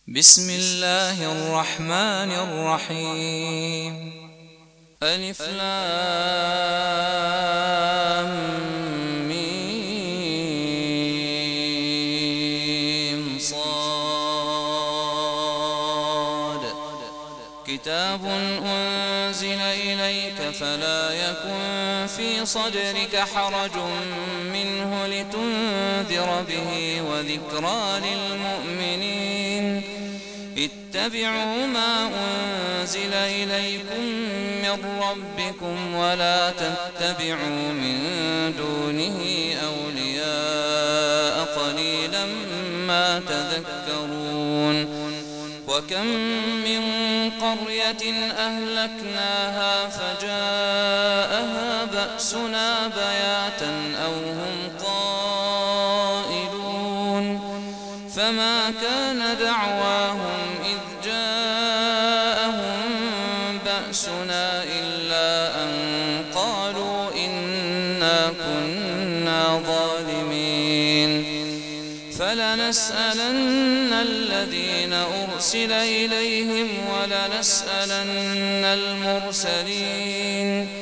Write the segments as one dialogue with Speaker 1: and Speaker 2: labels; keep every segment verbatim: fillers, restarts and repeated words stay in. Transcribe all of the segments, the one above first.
Speaker 1: بسم الله الرحمن الرحيم. ألف لام ميم صاد. كتاب أنزل إليك فلا يكن في صدرك حرج منه لتنذر به وذكرى للمؤمنين. اتبعوا ما أنزل إليكم من ربكم ولا تتبعوا من دونه أولياء قليلا ما تذكرون. وكم من قرية أهلكناها فجاءها بأسنا بياتا أو هم قائلون. فما كان دعواهم إذ جاءهم بأسنا إلا أن قالوا إنا كنا ظالمين. فلنسألن الذين أرسل إليهم ولنسألن المرسلين.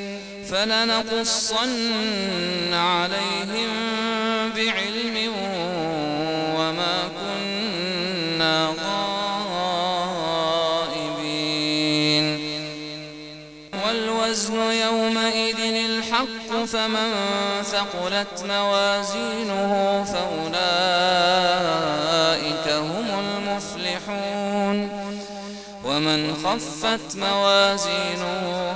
Speaker 1: فلنقصن عليهم بعلم وما كنا غائبين. والوزن يومئذ الحق فمن ثقلت موازينه فأولئك هم المفلحون. ومن خفت موازينه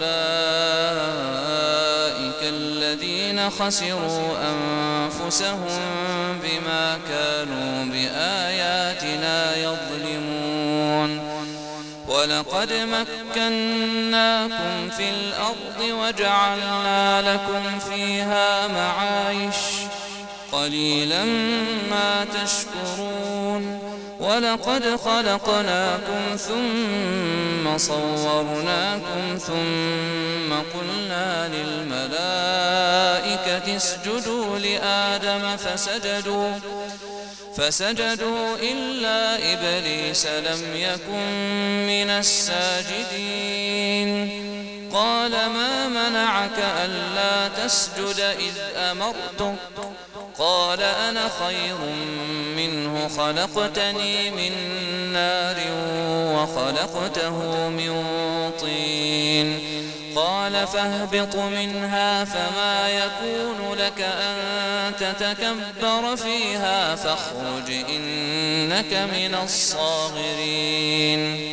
Speaker 1: فأولئك الذين خسروا أنفسهم بما كانوا بآياتنا يظلمون. ولقد مكناكم في الأرض وجعلنا لكم فيها معايش قليلا ما تشكرون. ولقد خلقناكم ثم صورناكم ثم قلنا للملائكة اسجدوا لآدم فسجدوا فسجدوا إلا إبليس لم يكن من الساجدين. قال ما منعك ألا تسجد إذ أمرتك؟ قال أنا خير منه خلقتني من نار وخلقته من طين. قال فاهبط منها فما يكون لك أن تتكبر فيها فاخرج إنك من الصاغرين.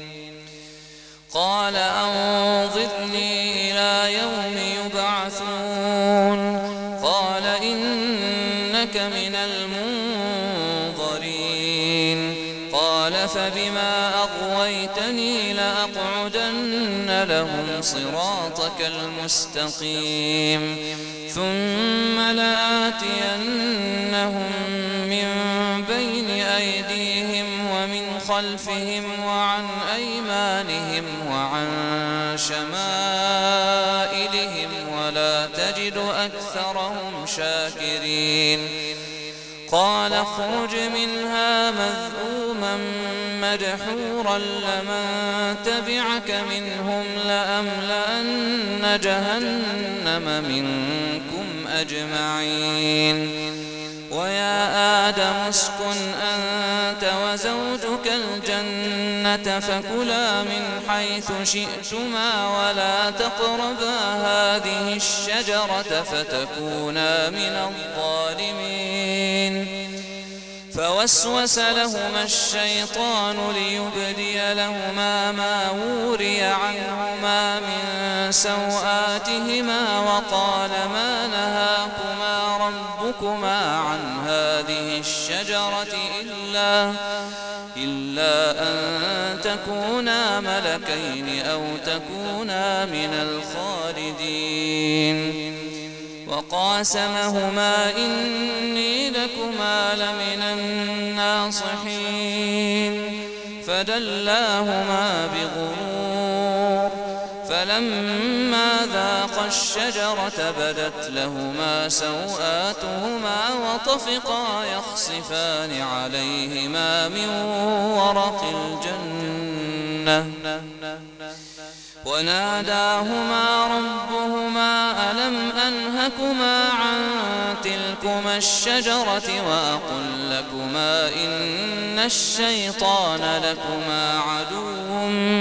Speaker 1: قال أنظرني إلى يوم يبعثون. قال إنك من المنظرين. قال فبما أغويتني لأقعدن لهم صراطك المستقيم ثم لآتينهم من بين أيديهم ومن خلفهم وعن أيمانهم وعن شمائلهم ولا تجد أكثرهم شاكرين. قال اخرج منها مذءوما مدحورا لمن تبعك منهم لأملأن جهنم منكم أجمعين. ويا آدم اسكن أنت وزوجك الجنة فكلا من حيث شئتما ولا تقربا هذه الشجرة فتكونا من الظالمين. فوسوس لهما الشيطان ليبدي لهما ما وري عنهما من سوآتهما وقال ما نهاكما ربكما عن هذه الشجرة إلا, إلا أن تكونا ملكين أو تكونا من الخالدين. وقاسمهما إني لكما لمن الناصحين. فدلاهما بغرور فلما ذاقا الشجرة بدت لهما سوآتهما وطفقا يخصفان عليهما من ورق الجنة وناداهما ربهما ألم أنهكما عن تلكما الشجرة وأقل لكما إن الشيطان لكما عدو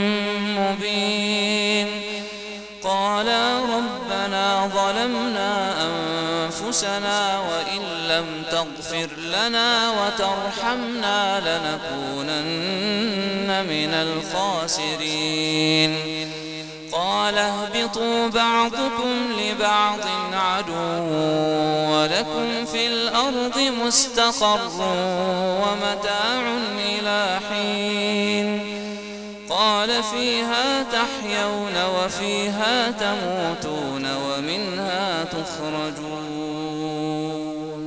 Speaker 1: مبين قالا ربنا ظلمنا أنفسنا وإن لم تغفر لنا وترحمنا لنكونن من الخاسرين قال اهبطوا بعضكم لبعض عدو ولكم في الأرض مستقر ومتاع إلى حين قال فيها تحيون وفيها تموتون ومنها تخرجون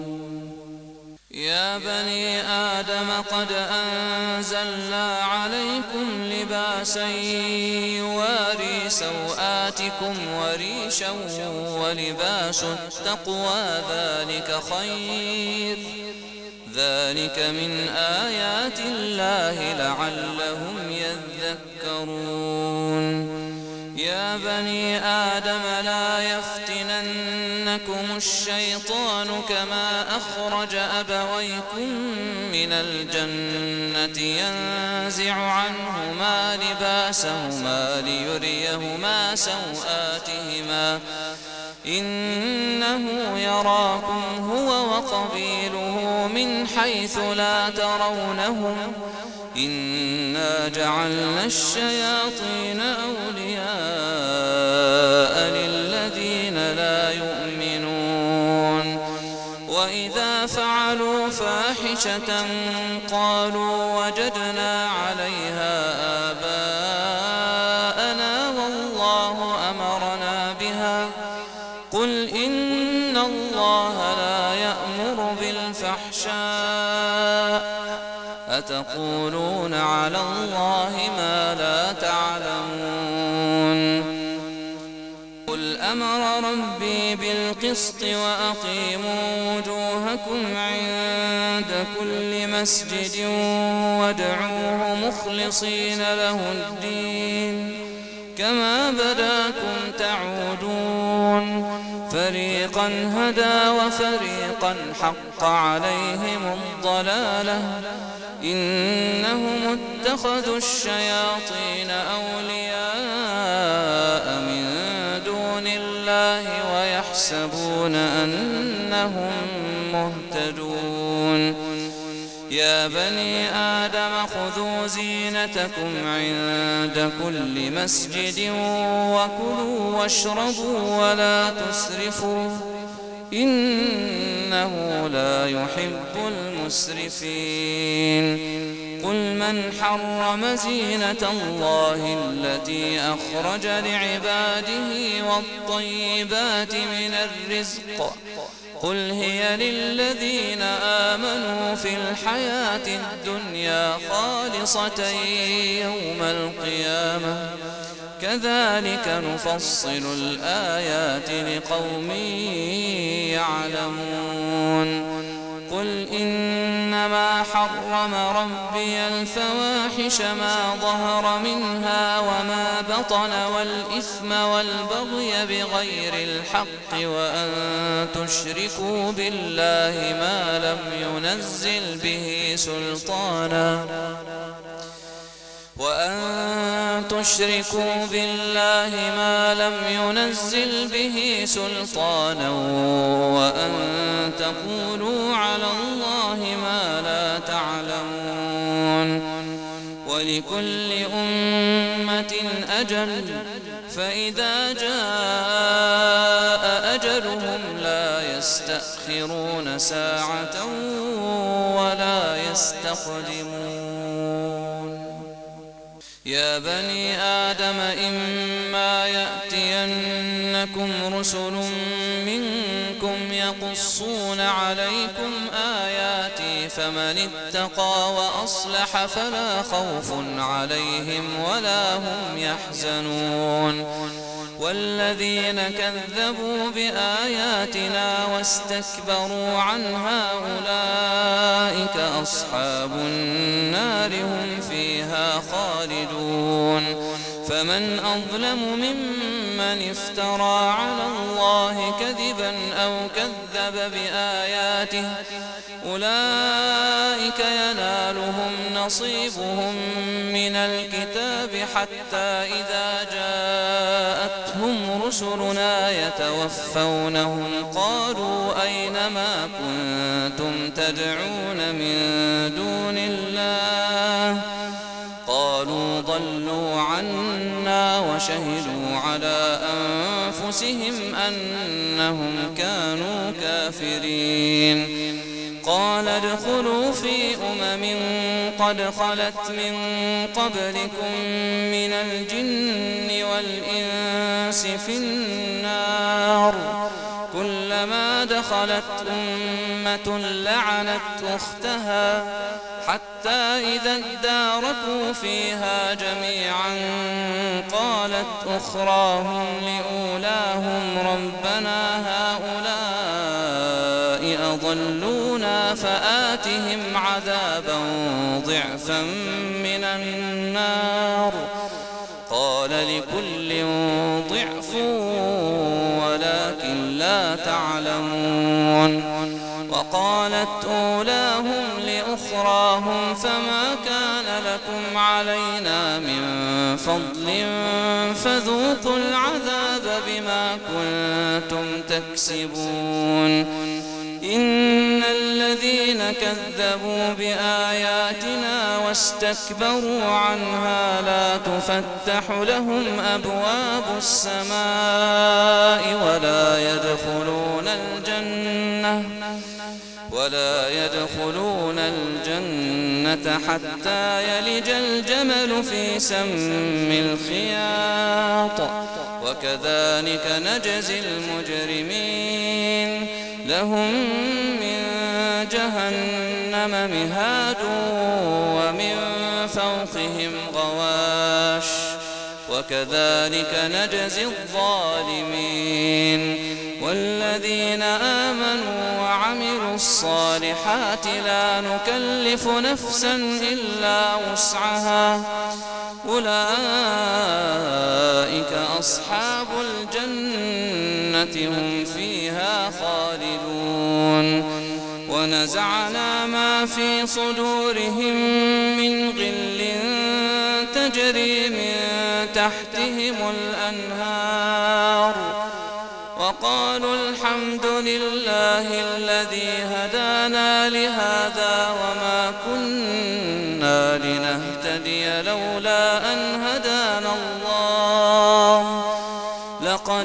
Speaker 1: يا بني آدم قد أنزلنا عليكم لباسا يواري سوآتكم وريشا ولباس التقوى ذلك خير ذلك من آيات الله لعلهم يذكرون يا بني آدم لا يفتننكم الشيطان كما أخرج أبويكم من الجنة ينزع عنهما لباسهما ليريهما سوآتهما إنه يراكم هو وقبيله من حيث لا ترونهم إنا جعلنا الشياطين أولياء للذين لا يؤمنون وإذا فعلوا فاحشة قالوا وجدنا عليها آباءنا والله أمرنا بها قل إن الله لا يأمر بالفحشاء أتقولون على الله ما لا تعلمون قل أمر ربي بالقسط وأقيموا وجوهكم عند كل مسجد وادعوه مخلصين له الدين كما بداكم تعودون فريقا هدى وفريقا حق عليهم الضلالة إنهم اتخذوا الشياطين أولياء من دون الله ويحسبون أنهم مهتدون يا بني آدم خذوا زينتكم عند كل مسجد وكلوا واشربوا ولا تسرفوا إنه لا يحب المسرفين قل من حرم زينة الله التي أخرج لعباده والطيبات من الرزق قل هي للذين آمنوا في الحياة الدنيا خالصة يوم القيامة كذلك نفصل الآيات لقوم يعلمون قل إنما حرم ربي الفواحش ما ظهر منها وما بطن والإثم والبغي بغير الحق وأن تشركوا بالله ما لم ينزل به سلطانا وأن تشركوا بالله ما لم ينزل به سلطانا وأن تقولوا على الله ما لا تعلمون ولكل أمة أجل فإذا جاء أجلهم لا يستأخرون ساعة ولا يستقدمون يا بني آدم إما يأتينكم رسل منكم يقصون عليكم آياتي فمن اتقى وأصلح فلا خوف عليهم ولا هم يحزنون والذين كذبوا بآياتنا واستكبروا عنها أولئك أصحاب النار هم فيها خالدون فمن أظلم ممن افترى على الله كذبا أو كذب بآياته أولئك ينالهم نصيبهم من الكتاب حتى إذا جاءتهم رسلنا يتوفونهم قالوا أين ما كنتم تدعون من دون الله قالوا ضلوا عنا وشهدوا على أنفسهم أنهم كانوا كافرين قال ادخلوا في أمم قد خلت من قبلكم من الجن والإنس في النار كلما دخلت أمة لعنت أختها حتى إذا اداركوا فيها جميعا قالت أخراهم لأولاهم ربنا هؤلاء أضلونا فآتهم عذابا ضعفا من النار قال لكل ضعف ولكن لا تعلمون وقالت أولاهم لأخراهم فما كان لكم علينا من فضل فذوقوا العذاب بما كنتم تكسبون إن الذين كذبوا بآياتنا واستكبروا عنها لا تفتح لهم أبواب السماء ولا يدخلون الجنة ولا يدخلون الجنة حتى يلج الجمل في سم الخياط وكذلك نجزي المجرمين لهم من جهنم مهاد ومن فوقهم غواش وكذلك نجزي الظالمين والذين آمنوا وعملوا الصالحات لا نكلف نفسا إلا وسعها أولئك أصحاب الجنة هم فيها خالدون ونزعنا ما في صدورهم من غل تجري من تحتهم الأنهار وقالوا الحمد لله الذي هدانا لهذا وما كنا لنهتدي لولا أن هدانا الله لقد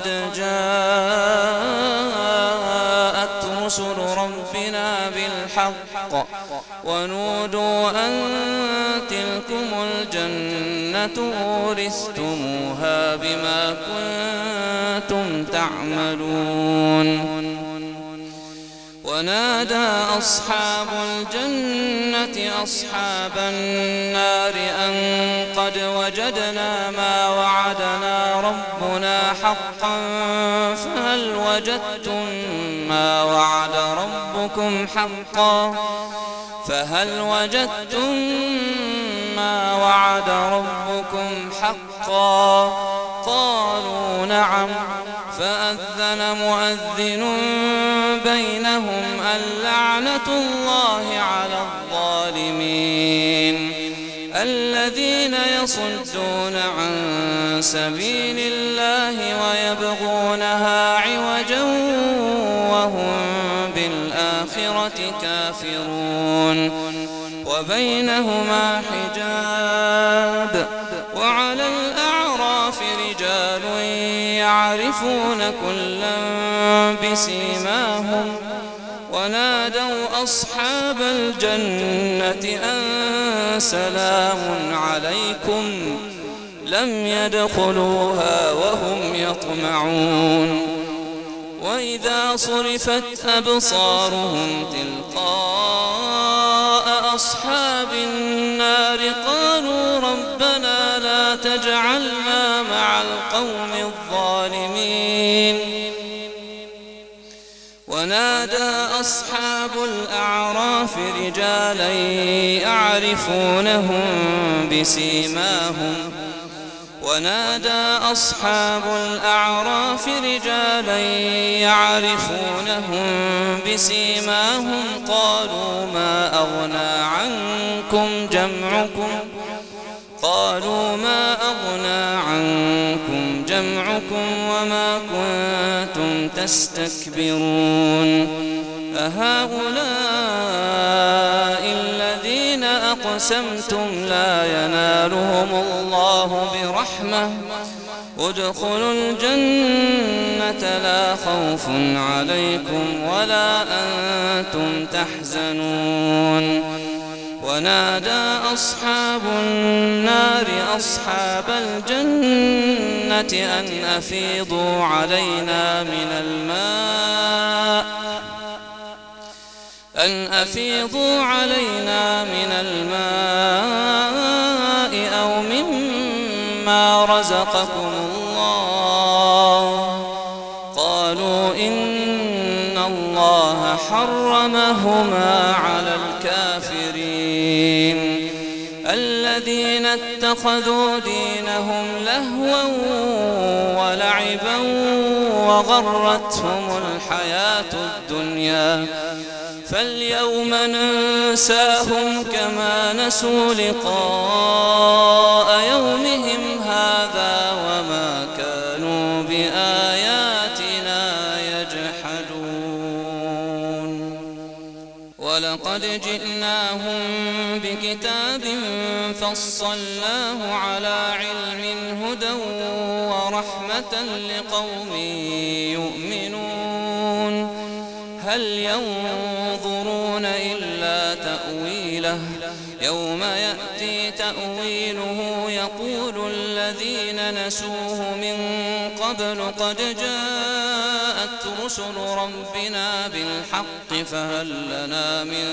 Speaker 1: جاءت رسل ربنا بالحق ونودوا أن تلكم الجنة أورثتموها بما كنتم تعملون ونادى أصحاب الجنة أصحاب النار أن قد وجدنا ما وعدنا ربنا حقا فهل وجدتم ما وعد ربكم حقا فهل وجدتم ما وعد ربكم حقا قالوا نعم فأذن مؤذن بينهم اللعنة الله على الظالمين الذين يصدون عن سبيل الله ويبغونها عوجا وهم بالآخرة كافرون وبينهما حجاب وعلى الأعراف رجال يعرفون كلا بسيماهم ونادوا أصحاب الجنة أن سلام عليكم لم يدخلوها وهم يطمعون وإذا صرفت أبصارهم تلقاء أصحاب النار قالوا ربنا لا تجعلنا مع القوم الظالمين. ونادى أصحاب الأعراف رجالا يعرفونهم بسيماهم ونادى أصحاب الأعراف رجالا يعرفونهم بسيماهم قالوا ما أغنى عنكم جمعكم قالوا ما أغنى عنكم جمعكم وما كنتم تستكبرون أهؤلاء الذين أقسمتم لا ينالهم الله برحمة ادخلوا الجنة لا خوف عليكم ولا أنتم تحزنون. ونادى أصحاب النار أصحاب الجنة أن أفيضوا علينا من الماء أن أفيضوا علينا من الماء أو مما رزقكم الله قالوا إن الله حرمهما على الكافرين الذين اتخذوا دينهم لهوا ولعبا وغرتهم الحياة الدنيا فاليوم ننساهم كما نسوا لقاء يومهم هذا وما كانوا بآياتنا يجحدون. ولقد جئناهم بكتاب فصلناه على علم هدى ورحمة لقوم يؤمنون. هل ينظرون إلا تأويله يوم يأتي تأويله يقول الذين نسوه من قبل قد جاءت رسل ربنا بالحق فهل لنا من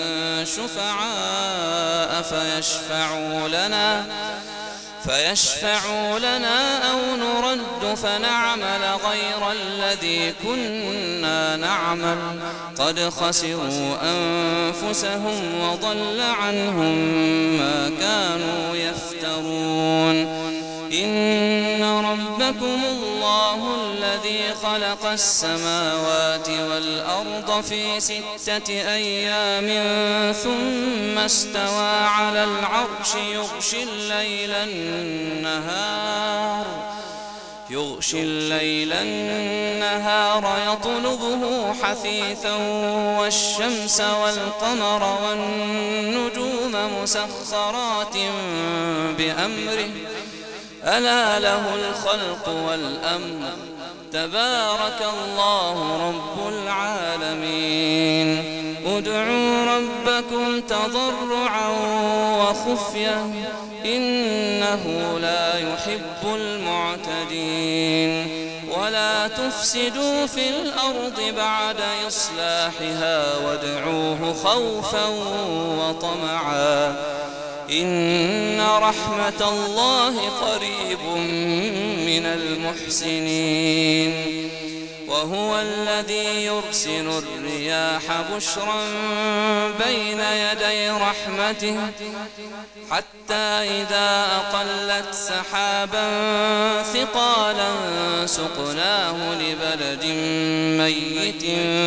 Speaker 1: شفعاء فيشفعوا لنا فيشفعوا لنا أو نرد فنعمل غير الذي كنا نعمل قد خسروا أنفسهم وضل عنهم ما كانوا يفترون. إن ربكم الله الذي خلق السماوات والأرض في ستة أيام ثم استوى على العرش يغشي الليل النهار يغشي الليل النهار يطلبه حثيثا والشمس والقمر والنجوم مسخرات بأمره ألا له الخلق والأمر تبارك الله رب العالمين. ادعوا ربكم تضرعا وخفية إنه لا يحب المعتدين. ولا تفسدوا في الأرض بعد إصلاحها وادعوه خوفا وطمعا إن رحمة الله قريب من المحسنين. وهو الذي يرسل الرياح بشرا بين يدي رحمته حتى إذا أقلت سحابا ثقالا سقناه لبلد ميت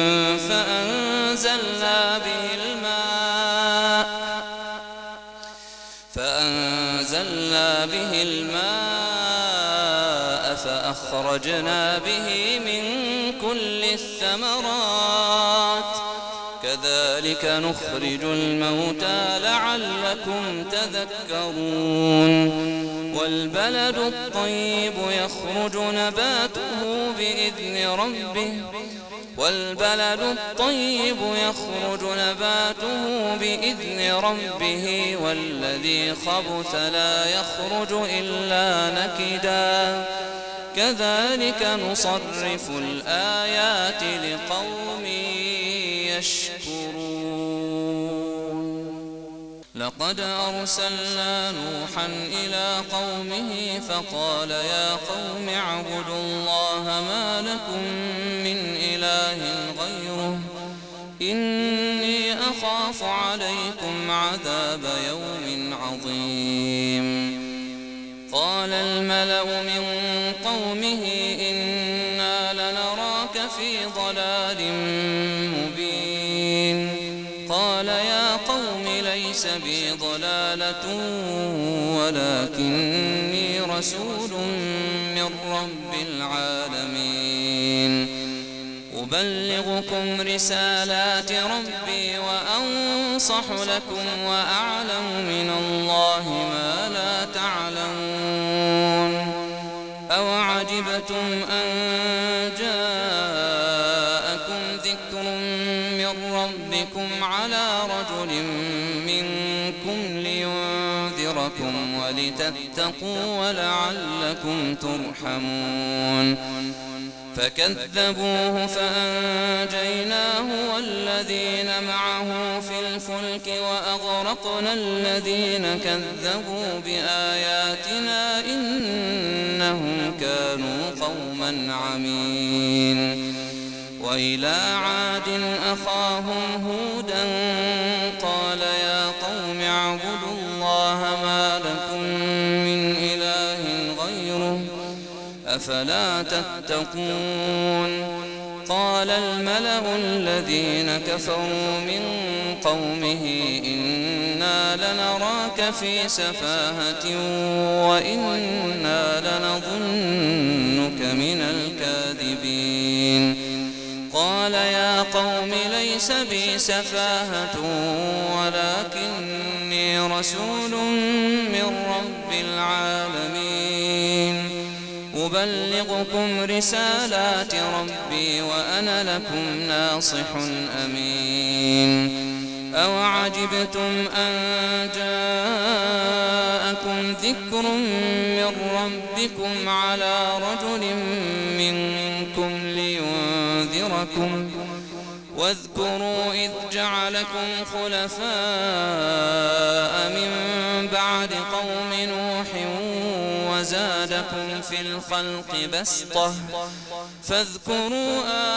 Speaker 1: فأنزلنا به الماء فأنزلنا به الماء فأخرجنا به من كل الثمرات كذلك نخرج الموتى لعلكم تذكرون. والبلد الطيب يخرج نباته بإذن ربه والبلد الطيب يخرج نباته بإذن ربه والذي خبث لا يخرج إلا نكدا كذلك نصرف الآيات لقوم يشكرون. لقد أرسلنا نوحا إلى قومه فقال يا قوم اعبدوا الله ما لكم من إله غيره إني أخاف عليكم عذاب يوم عظيم. قال الملأ من قومه إنا لنراك في ضلال مبين. قال يا قوم ليس بي ضلالة ولكني رسول من رب العالمين أبلغكم رسالات ربي وأنصح لكم وأعلم من الله ما لا تعلمون. أوعجبتم أن جاءكم ذكر من ربكم على رجل منكم لينذركم ولتتقوا ولعلكم ترحمون. فكذبوه فأنجيناه والذين معه في الفلك وأغرقنا الذين كذبوا بآياتنا إنهم كانوا قوما عمين. وإلى عاد أخاهم هودا قال يا قوم اعبدوا الله ما لكم من إله غيره أفلا تتقون. قال الملأ الذين كفروا من قومه إنا لنراك في سفاهة وإنا لنظنك من الكاذبين. قال يا قوم ليس بي سفاهة ولكني رسول من رب العالمين أبلغكم رسالات ربي وأنا لكم ناصح أمين. أوعجبتم أن جاءكم ذكر من ربكم على رجل منكم لينذركم واذكروا إذ جعلكم خلفاء من بعد قوم نوح وزادكم في الخلق بسطة فاذكروا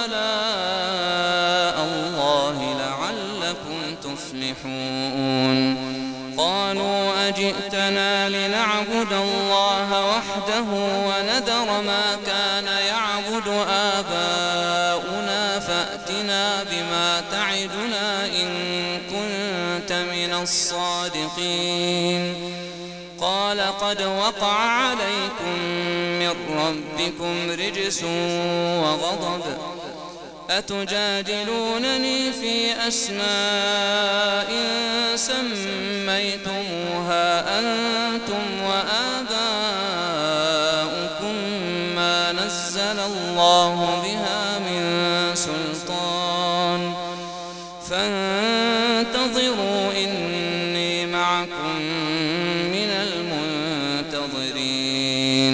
Speaker 1: آلاء الله لعلكم تفلحون. قالوا أجئتنا لنعبد الله وحده ونذر ما كان يعبد آباؤنا فأتنا بما تعدنا إن كنت من الصادقين. قال قد وقع عليكم من ربكم رجس وغضب أتجادلونني في أسماء سميتموها أنتم وآباؤكم ما نزل الله بها من سلطان فانتظروا إني معكم من المنتظرين.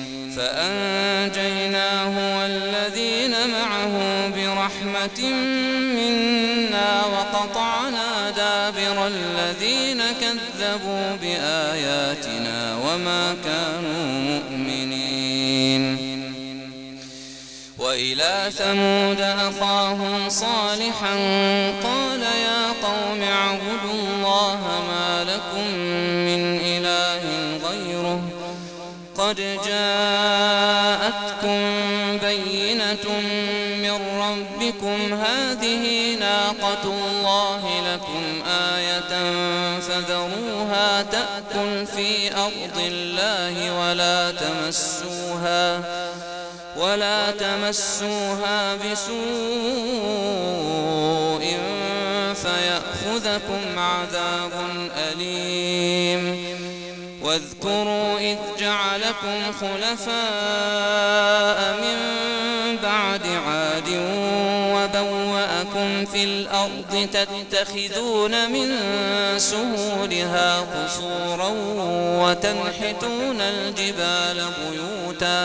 Speaker 1: فأنجيناه والذين معه برحمة منا وقطعنا دابر الذين كذبوا بآياتنا وما كانوا مؤمنين. وإلى ثمود أخاهم صالحا قال يا قوم اعبدوا الله ما لكم من إله غيره قد جاءتكم بينة من ربكم هذه ناقة الله لكم آية فذروها تأكل في أرض الله ولا تمسوها ولا تمسوها بسوء فيأخذكم عذاب أليم. واذكروا إذ جعلكم خلفاء من بعد عاد وبوأكم في الأرض تتخذون من سهولها قصورا وتنحتون الجبال بيوتا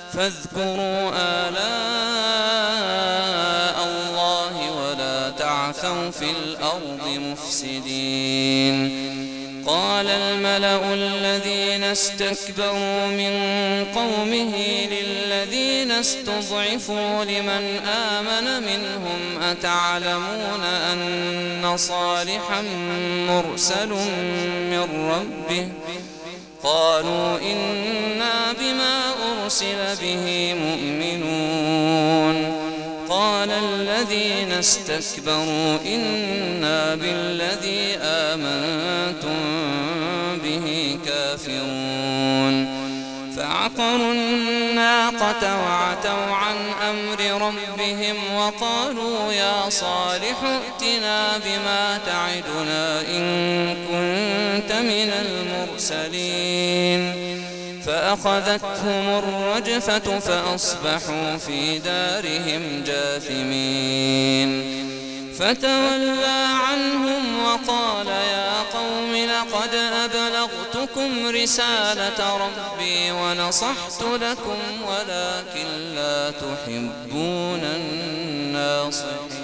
Speaker 1: فاذكروا آلاء الله ولا تعلمون وتعثوا في الأرض مفسدين. قال الملأ الذين استكبروا من قومه للذين استضعفوا لمن آمن منهم أتعلمون أن صالحا مرسل من ربه؟ قالوا إنا بما أرسل به مؤمنون. قال الذين استكبروا إنا بالذي آمنتم به كافرون. فعقروا الناقة وعتوا عن أمر ربهم وقالوا يا صالح ائتنا بما تعدنا إن كنت من المرسلين. فأخذتهم الرجفة فأصبحوا في دارهم جاثمين. فتولى عنهم وقال يا قوم لقد أبلغتكم رسالة ربي ونصحت لكم ولكن لا تحبون الناصحين.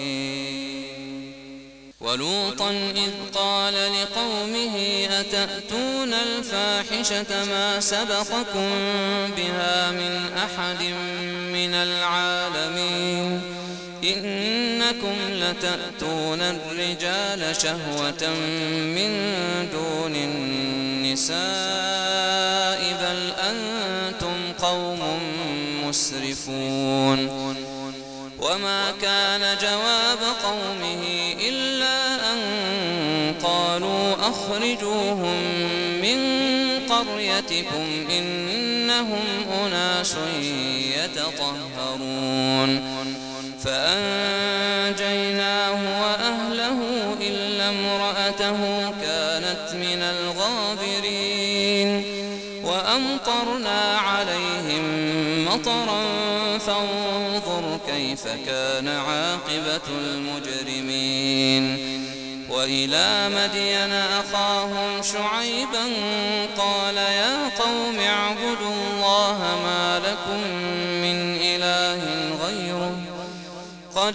Speaker 1: ولوطا إذ قال لقومه أتأتون الفاحشة ما سبقكم بها من أحد من العالمين إنكم لتأتون الرجال شهوة من دون النساء بل أنتم قوم مسرفون. وما كان جواب قومه إلا أن قالوا أخرجوهم من قريتكم إنهم أناس يتطهرون. فأنجيناه وأهله إلا امرأته كانت من الغابرين. وأمطرنا عليهم مطرا فانظر كيف كان عاقبة المجرمين. وإلى مدين أخاهم شعيبا قال يا قوم اعبدوا الله ما لكم من إله غيره قد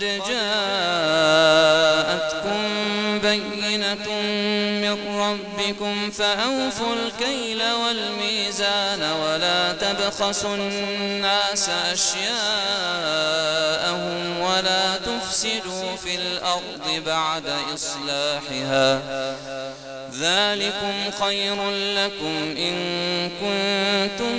Speaker 1: جاءتكم بينة من ربكم فأوفوا الكيل والميزان ولا تبخسوا الناس أشياءهم ولا تفسدوا في الأرض بعد إصلاحها ذلكم خير لكم إن كنتم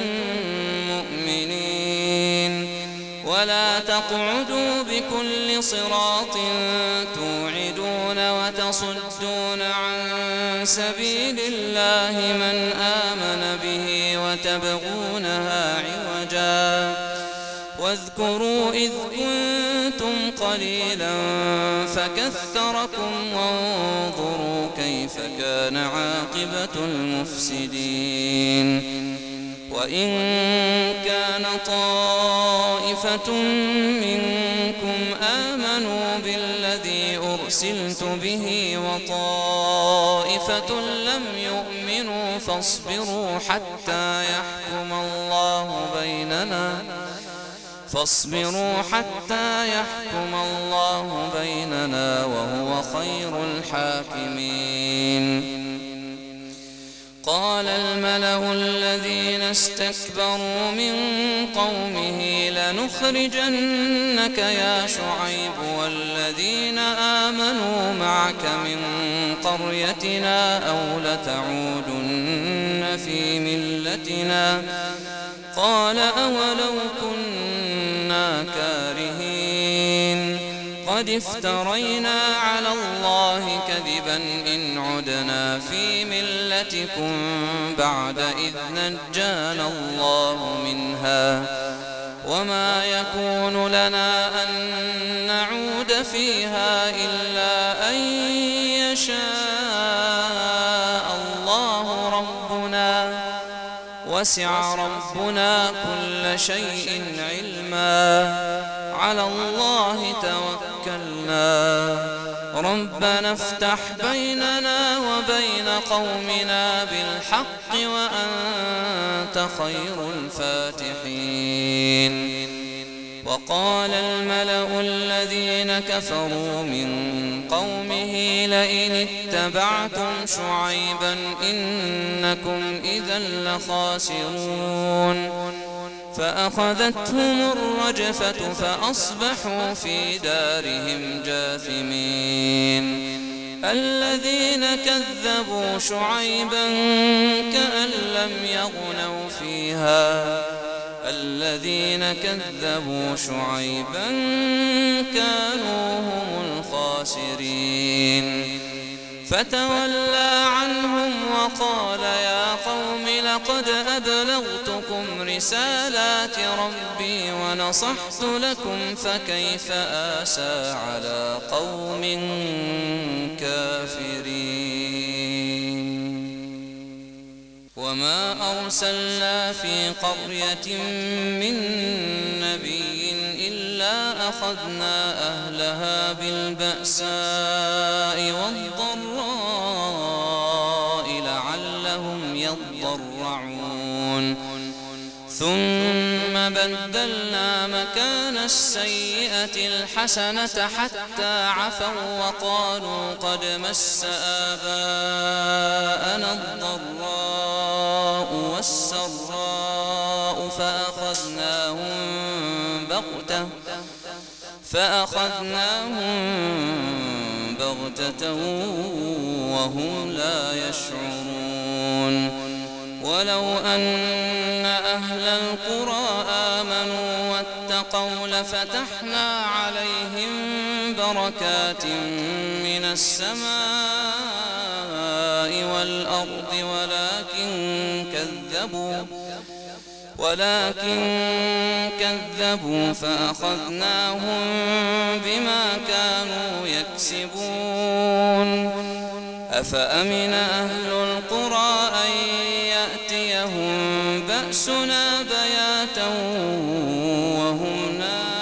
Speaker 1: مؤمنين. ولا تقعدوا بكل صراط توعدون وتصدون عن سبيل الله من آمن به وتبغونها عوجا. واذكروا إذ كنتم قليلا فكثركم وانظروا كيف كان عاقبة المفسدين. وإن كان طائفة منكم آمنوا بالذي أرسلت به وطائفة لم يؤمنوا فاصبروا حتى يحكم الله بيننا فاصبروا حتى يحكم الله بيننا وهو خير الحاكمين. قال الملأ الذين استكبروا من قومه لنخرجنك يا شعيب والذين آمنوا معك من قريتنا أو لتعودن في ملتنا. قال أولو كنا كارهين قد افترينا على الله كذبا إن عدنا في ملتكم بعد إذ نجانا الله منها وما يكون لنا أن نعود فيها إلا أن يشاء الله ربنا وسع ربنا كل شيء علما على الله توكلنا ربنا افتح بيننا وبين قومنا بالحق وأنت خير الفاتحين. وقال الملأ الذين كفروا من قومه لئن اتبعتم شعيبا إنكم إذا لخاسرون فأخذتهم الرجفة فأصبحوا في دارهم جاثمين الذين كذبوا شعيبا كأن لم يغنوا فيها الذين كذبوا شعيبا كانوا هم الخاسرين فتولى عنهم وقال يا قوم لقد أبلغتكم رسالات ربي ونصحت لكم فكيف آسى على قوم كافرين وما أرسلنا في قرية من نبي إلا أخذنا أهلها بالبأساء والضراء لعلهم يضرعون ثم بدلنا مكان السيئة الحسنة حتى عفوا وقالوا قد مس آباءنا الضراء والسراء فأخذناهم بغتة فأخذناهم بغتة وهم لا يشعرون ولو أن أهل القرى آمنوا واتقوا لفتحنا عليهم بركات من السماء والأرض ولكن كذبوا ولكن كذبوا فأخذناهم بما كانوا يكسبون أفأمن أهل القرى أن يأتيهم بأسنا بياتا وهم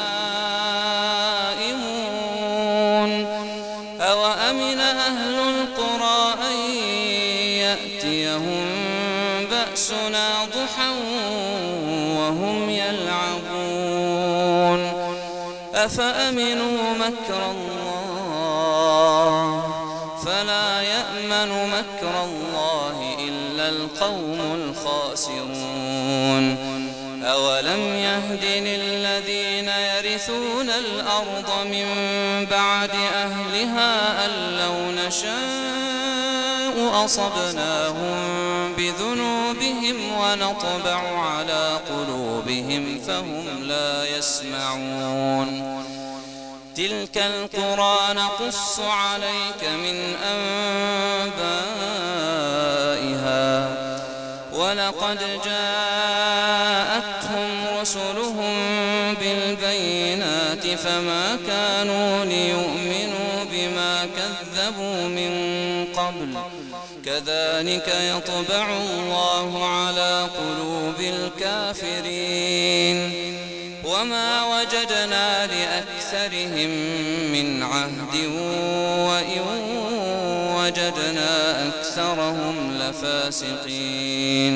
Speaker 1: نائمون أوأمن أهل القرى أن يأتيهم بأسنا ضحى وهم يلعبون أفأمنوا مكر الله فلا يأمن مكر الله إلا القوم الخاسرون أولم يهد للذين يرثون الأرض من بعد أهلها أن لو نشاء أصبناهم بذنوبهم ونطبع على قلوبهم فهم لا يسمعون تلك القرى نقص عليك من أنبائها ولقد جاءتهم رسلهم بالبينات فما كانوا ليؤمنوا بما كذبوا من قبل كذلك يطبع الله على قلوب الكافرين وما وجدنا لأكثرهم من عهد وإن وجدنا أكثرهم لفاسقين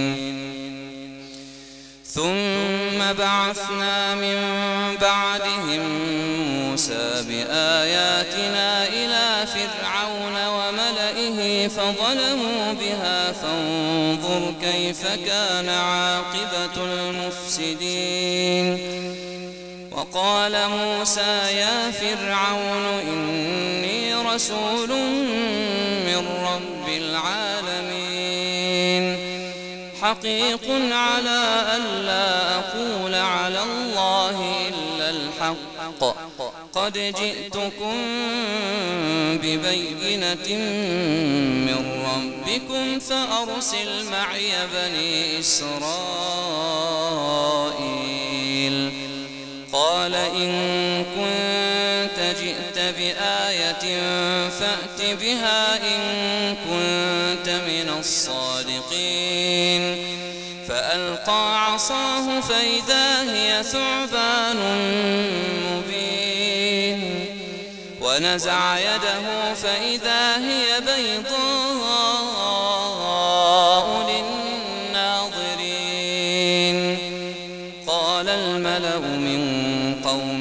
Speaker 1: ثم بعثنا من بعدهم موسى بآياتنا إلى فرعون وملئه فظلموا بها فانظر كيف كان عاقبة المفسدين وقال موسى يا فرعون إني رسول من رب العالمين حقيق على ألا أقول على الله إلا الحق قد جئتكم ببينة من ربكم فأرسل معي بني إسرائيل قال إن كنت جئت بآية فأت بها إن كنت من الصادقين فألقى عصاه فإذا هي ثعبان مبين ونزع يده فإذا هي بيضاء للناظرين قال الملأ من قوم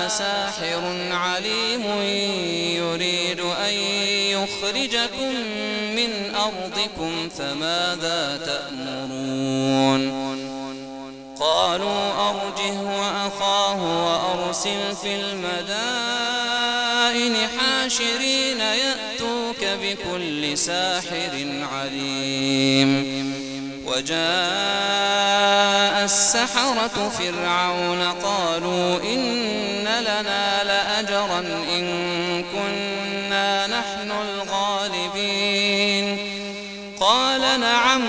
Speaker 1: لساحر عليم يريد أن يخرجكم من أرضكم فماذا تأمرون قالوا أرجه وأخاه وأرسل في المدائن حاشرين يأتوك بكل ساحر عليم وجاء السحرة فرعون قالوا إن لنا لأجرا إن كنا نحن الغالبين قال نعم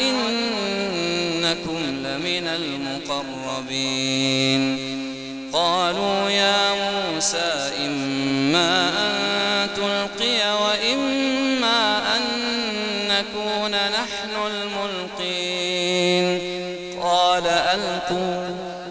Speaker 1: وإنكم لمن المقربين قالوا يا موسى إما أن تلقي وإما أن نكون نحن الملقين قال ألقوا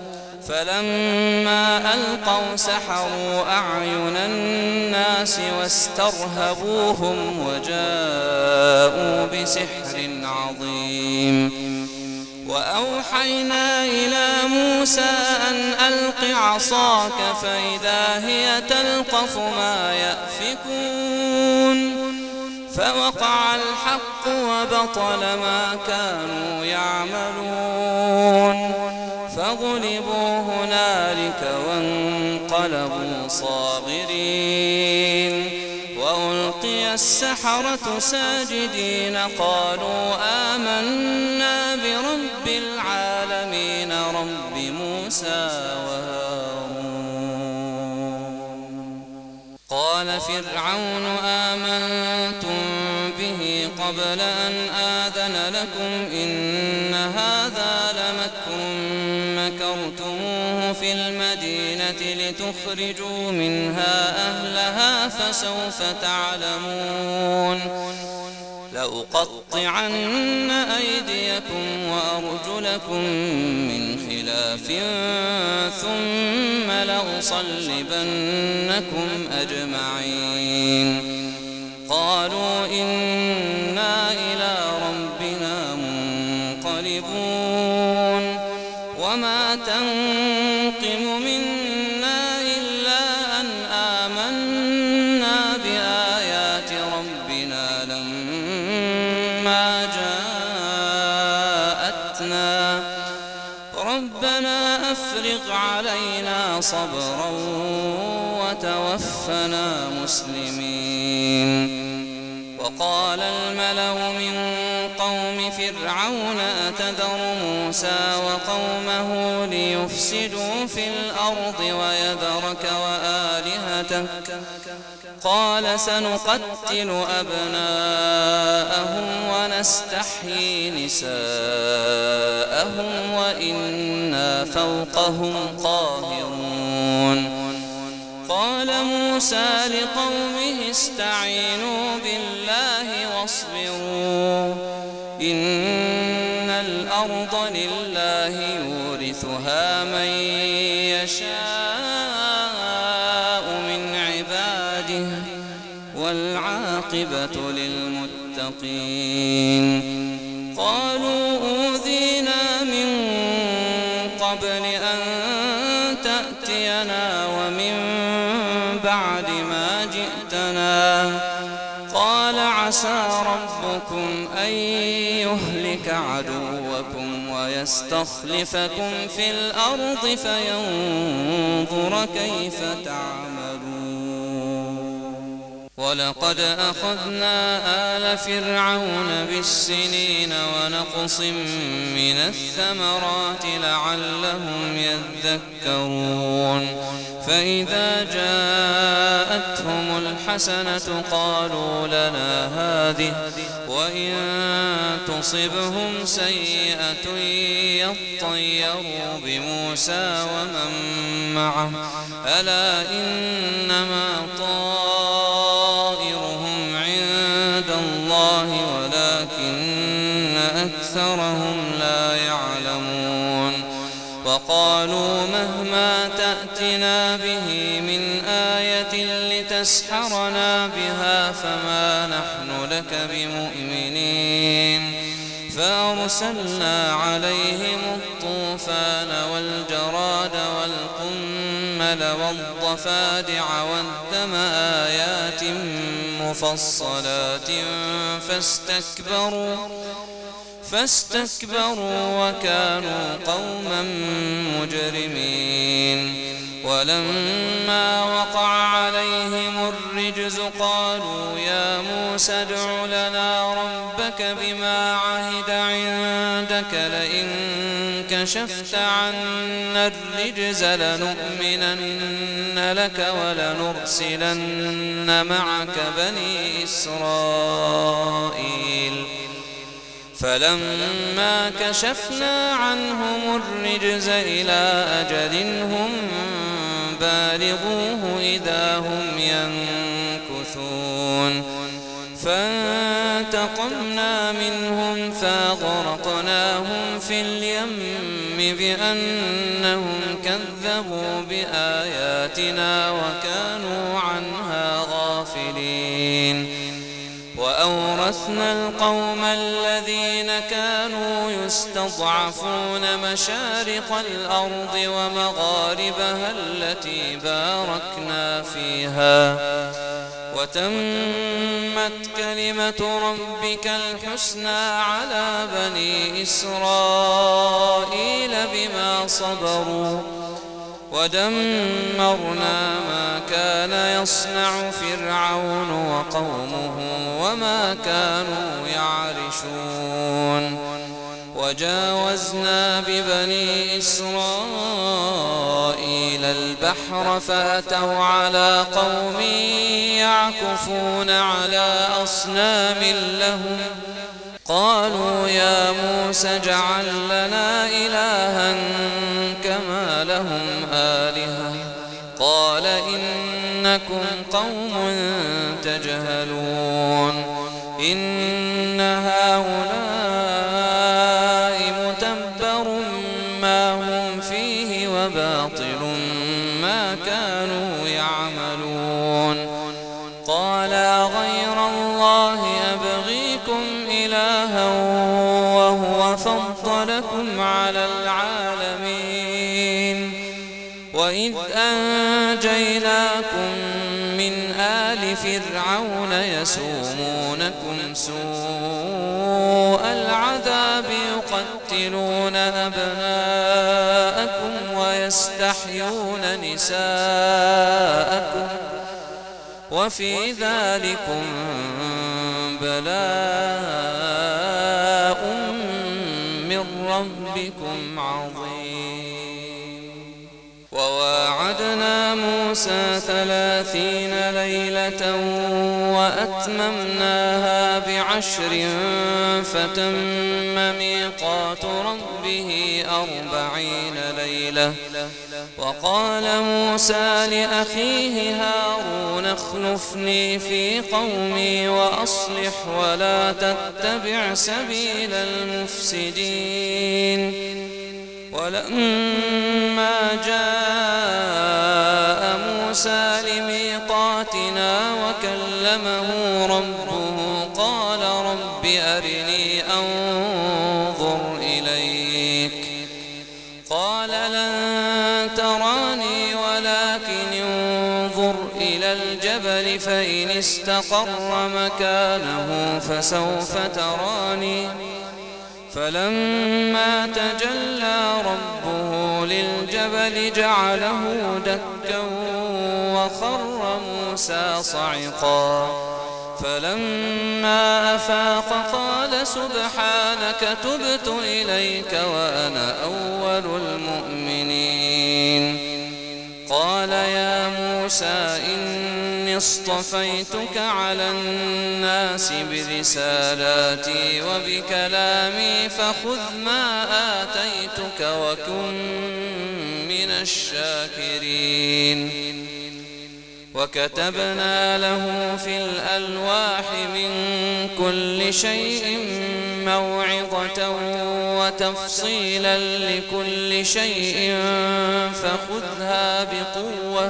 Speaker 1: فلما ألقوا سحروا أعين الناس واسترهبوهم وجاءوا بسحر عظيم وأوحينا إلى موسى أن ألق عصاك فإذا هي تلقف ما يأفكون فوقع الحق وبطل ما كانوا يعملون فغلبوا هنالك وانقلبوا صاغرين وألقي السحرة ساجدين قالوا آمنا برب العالمين رب موسى وهارون قال فرعون آمنتم به قبل أن آذن لكم إن هذا لمكر مكرتموه في المدينة لتخرجوا منها أهلها فسوف تعلمون لأقطعن أيديكم وأرجلكم من خلاف ثم لأصلبنكم أجمعين قالوا إنا إلى ربنا منقلبون وما تنقم منا إلا أن آمنا بآيات ربنا لما جاءتنا ربنا أفرغ علينا صبرا وتوفنا مسلمين وقال الملأ من قوم فرعون أتذر موسى وقومه ليفسدوا في الأرض ويذرك وآلهتك قال سنقتل أبناءهم ونستحيي نساءهم وإنا فوقهم قاهرون قال موسى لقومه استعينوا بالله واصبروا إن الأرض لله يورثها من يشاء من عباده والعاقبة للمتقين قالوا أوذينا من قبل أن تأتينا ومن بعد ما جئتنا قال عسى ربكم أن يهلك عدوكم ويستخلفكم في الأرض فينظر كيف تعملون ولقد أخذنا آل فرعون بالسنين ونقص من الثمرات لعلهم يذكرون فإذا جاءتهم الحسنة قالوا لنا هذه وإن تصبهم سيئة يطيروا بموسى ومن معه ألا إنما طائرهم عند الله ولكن أكثرهم لا يعلمون وقالوا مهما تأتنا به من آية لتسحرنا بها فما نحن لك بمؤمنين فأرسلنا عليهم الطوفان والجراد والقمل والنمل والضفادع والدم آيات مفصلات فاستكبروا فاستكبروا وكانوا قوما مجرمين ولما وقع عليهم الرجز قالوا يا موسى ادع لنا ربك بما عهد عندك لئن كشفت عنا الرجز لنؤمنن لك ولنرسلن معك بني إسرائيل فلما كشفنا عنهم الرجز إلى أجل هم بالغوه إذا هم ينكثون فانتقمنا منهم فأغرقناهم في اليم بأنهم كذبوا بآياتنا وكانوا عنها غافلين وأورثنا القوم الذين كانوا يستضعفون مشارق الأرض ومغاربها التي باركنا فيها وتمت كلمة ربك الحسنى على بني إسرائيل بما صبروا ودمرنا ما كان يصنع فرعون وقومه وما كانوا يعرشون وجاوزنا ببني إسرائيل البحر فأتوا على قوم يعكفون على أصنام لهم قالوا يا موسى اجعل لنا إلها كما لهم آلهة قال إنكم قوم تجهلون إن هؤلاء متبر ما هم فيه وباطل ما كانوا يعملون قال غير الله أبغيكم إلها وهو فضلكم على العالمين وإذ أنجيناكم من آل فرعون يسومونكم سوء العذاب يقتلون أبناءكم ويستحيون نساءكم وفي ذلكم بلاء من ربكم عظيم وواعدنا موسى ثلاثين ليلة وأتممناها بعشر فتم ميقات ربه أربعين ليلة وقال موسى لأخيه هارون اخلفني في قومي وأصلح ولا تتبع سبيل المفسدين ولما جاء موسى لميقاتنا وكلمه ربه قال رب أرني أنظر إليك قال لن تراني ولكن انظر إلى الجبل فإن استقر مكانه فسوف تراني فلما تجلى ربه للجبل جعله دكا وخر موسى صعقا فلما أفاق قال سبحانك تبت إليك وأنا أول المؤمنين قال يا موسى إني اصطفيتك على الناس برسالاتي وبكلامي فخذ ما آتيتك وكن من الشاكرين وكتبنا له في الألواح من كل شيء موعظة وتفصيلا لكل شيء فخذها بقوة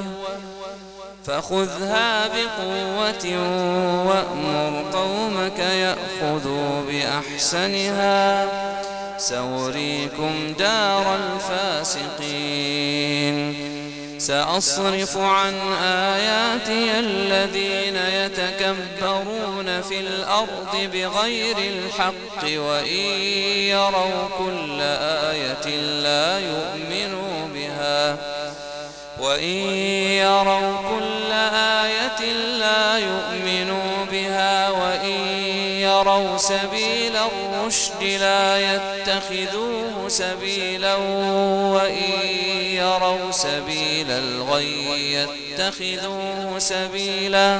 Speaker 1: فخذها بقوة وأمر قومك يأخذوا بأحسنها سأريكم دار الفاسقين سأصرف عن آياتي الذين يتكبرون في الأرض بغير الحق وإن يروا كل آية لا يؤمنوا بها وإن يروا كل آية لا يؤمنوا بها وإن يروا سبيل الرشد لا يتخذوه سبيلا وإن يروا سبيل الغي يتخذوه سبيلا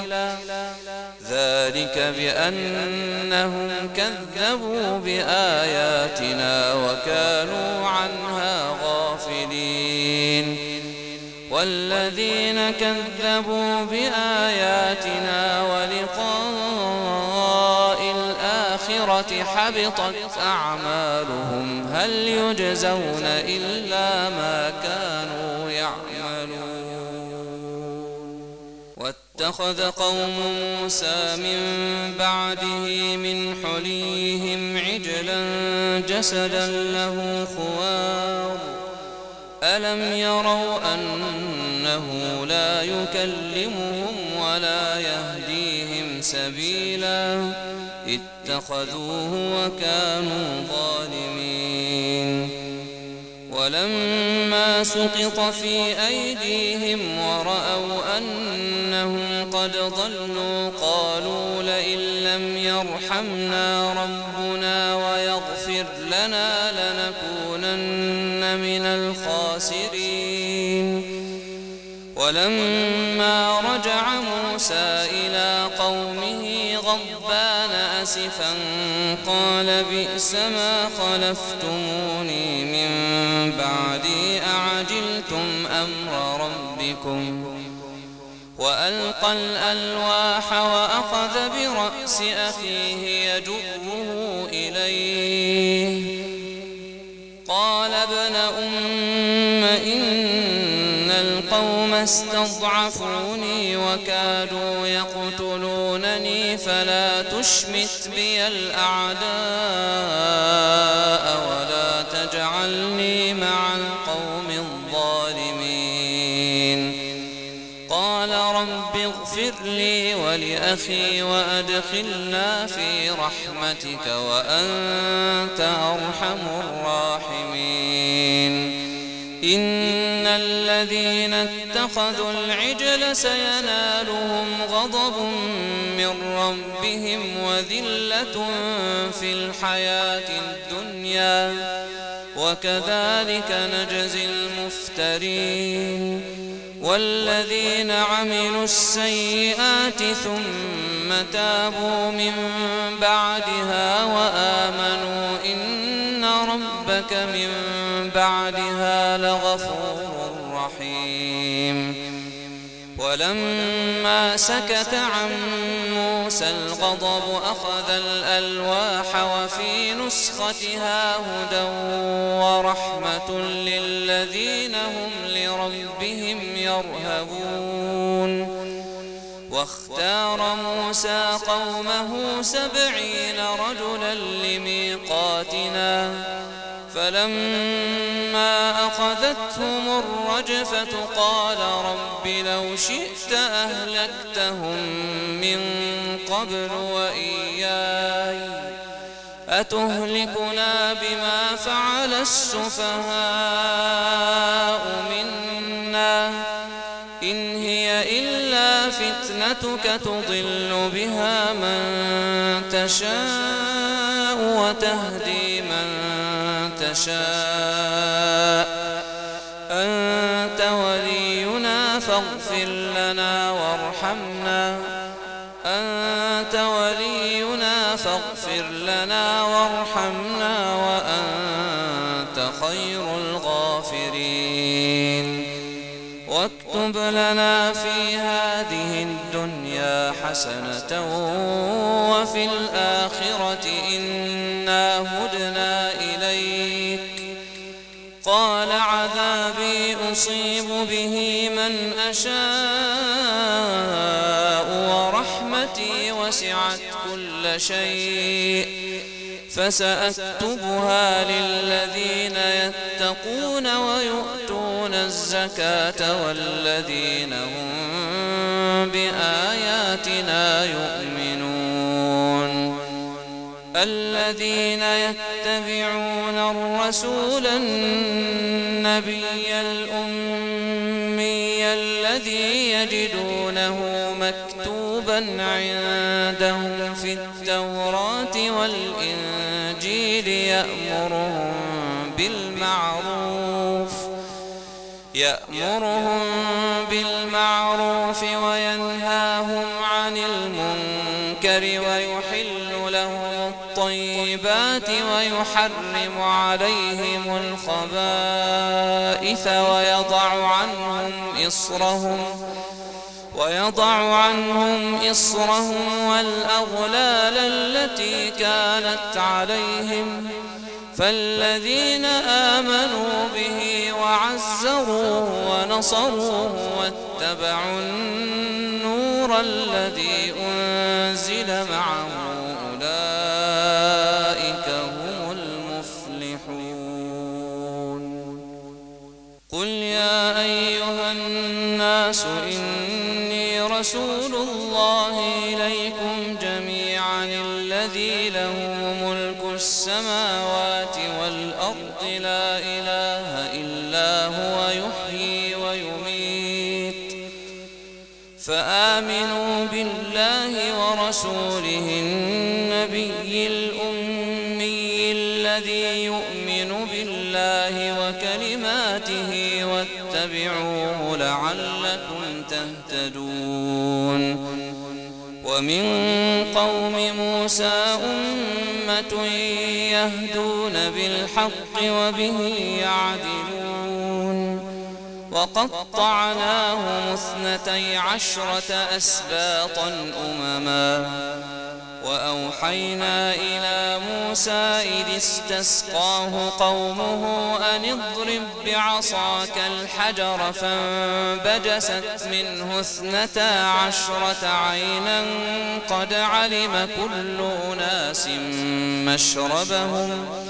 Speaker 1: ذلك بأنهم كذبوا بآياتنا وكانوا عنها غافلين والذين كذبوا بآياتنا ولقاء الآخرة حبطت أعمالهم هل يجزون إلا ما كانوا يعملون. واتخذ قوم موسى من بعده من حليهم عجلا جسدا له خوار ألم يروا أنه لا يكلمهم ولا يهديهم سبيلا اتخذوه وكانوا ظالمين. ولما سقط في أيديهم ورأوا أنهم قد ضلوا قالوا لئن لم يرحمنا ربنا ويغفر لنا لنكونن من الخاسرين. ولما رجع موسى إلى قومه غضبان أسفا قال بئس ما خلفتموني من بعدي أعجلتم أمر ربكم وألقى الألواح وأخذ برأس أخيه يجره إليه قال ابن أم إن القوم استضعفوني وكادوا يقتلونني فلا تشمت بي الأعداء ولا تجعلني مع القوم الظالمين. قال رب اغفر لي ولأخي وأدخلنا في رحمتك وأنت أرحم الراحمين. إن الذين اتخذوا العجل سينالهم غضب من ربهم وذلة في الحياة الدنيا وكذلك نجزي المفترين. والذين عملوا السيئات ثم تابوا من بعدها وآمنوا إن ربك من بعدها لغفور رحيم. ولما سكت عن موسى الغضب أخذ الألواح وفي نسختها هدى ورحمة للذين هم لربهم يرهبون. واختار موسى قومه سبعين رجلا لميقاتنا فلما أخذتهم الرجفة قال رب لو شئت أهلكتهم من قبل وإياي أتهلكنا بما فعل السفهاء منا إن هي إلا فتنتك تضل بها من تشاء وتهدي من تشاء أنت ولينا فاغفر لنا وارحمنا أنت ولينا فاغفر لنا وارحمنا وأنت خير الغافرين. واكتب لنا في هذه الدنيا حسنة وفي الآخرة إنا هدنا إليك قال عذابي أصيب به من أشاء ورحمتي وسعت كل شيء فسأكتبها للذين يتقون ويؤتون الزكاة والذين هم بآياتنا يؤمنون الذين يتبعون الرسول النبي الأمي الذي يجدونه مكتوبا عندهم في التوراة والإنجيل يأمرهم بالمعروف يأمرهم بالمعروف وينهاهم عن المنكر ويحل لهم الطيبات ويحرم عليهم الخبائث ويضع عنهم إصرهم ويضع عنهم إصرهم والأغلال التي كانت عليهم فالذين آمنوا به وعزروه ونصروه واتبعوا النور الذي أنزل معه أولئك هم المفلحون. قل يا أيها الناس إني رسول الله إليكم جميعا الذي له ملك السماوات والأرض لا إله إلا هو يحيي ويميت فآمنوا بالله ورسوله النبي الأمي الذي يؤمن بالله وكلماته واتبعوه لعلكم تهتدون. ومن قوم موسى أمة يهدون بالحق وبه يعدلون وقطعناهم اثنتي عشرة أسباطا أمما وأوحينا إلى موسى إذ استسقاه قومه أن اضرب بعصاك الحجر فانبجست منه اثنتا عشرة عينا قد علم كل أناس مشربهم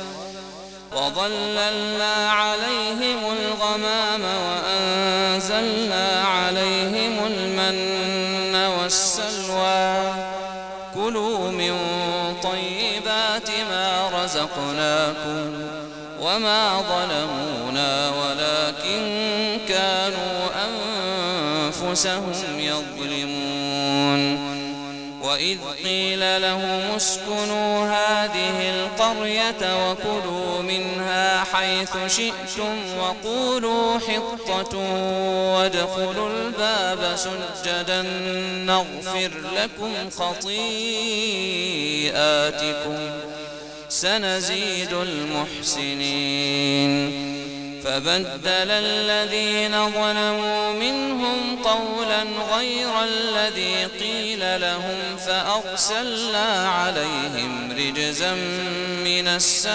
Speaker 1: وظللنا عليهم الغمام وأنزلنا عليهم المن والسلوى كلوا من طيبات ما رزقناكم وما ظلمونا ولكن كانوا أنفسهم يظلمون. وإذ قيل لهم اسكنوا هذه القرية وكلوا منها حيث شئتم وقولوا حطة وادخلوا الباب سجدا نغفر لكم خطيئاتكم سنزيد المحسنين. فبدل الذين ظلموا منهم قولا غير الذي قيل لهم فأرسلنا عليهم رجزا من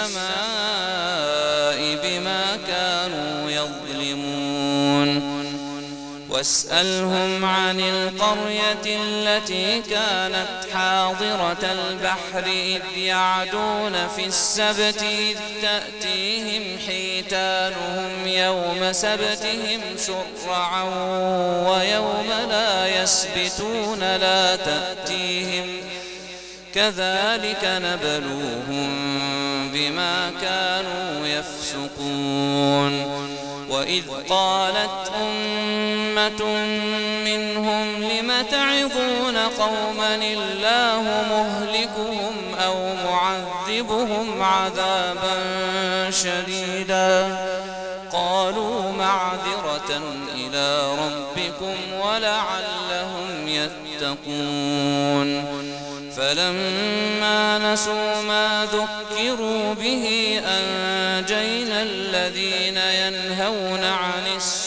Speaker 1: السماء بما كانوا يظلمون. واسألهم عن القرية التي كانت حاضرة البحر إذ يعدون في السبت إذ تأتيهم حيتانهم يوم سبتهم شرعا ويوم لا يسبتون لا تأتيهم كذلك نبلوهم بما كانوا يفسقون. وإذ قالت أمة منهم لم تعظون قوما الله مهلكهم أو معذبهم عذابا شديدا قالوا معذرة إلى ربكم ولعلهم يتقون. فلما نسوا ما ذكروا به أنجينا الذين ينهون عن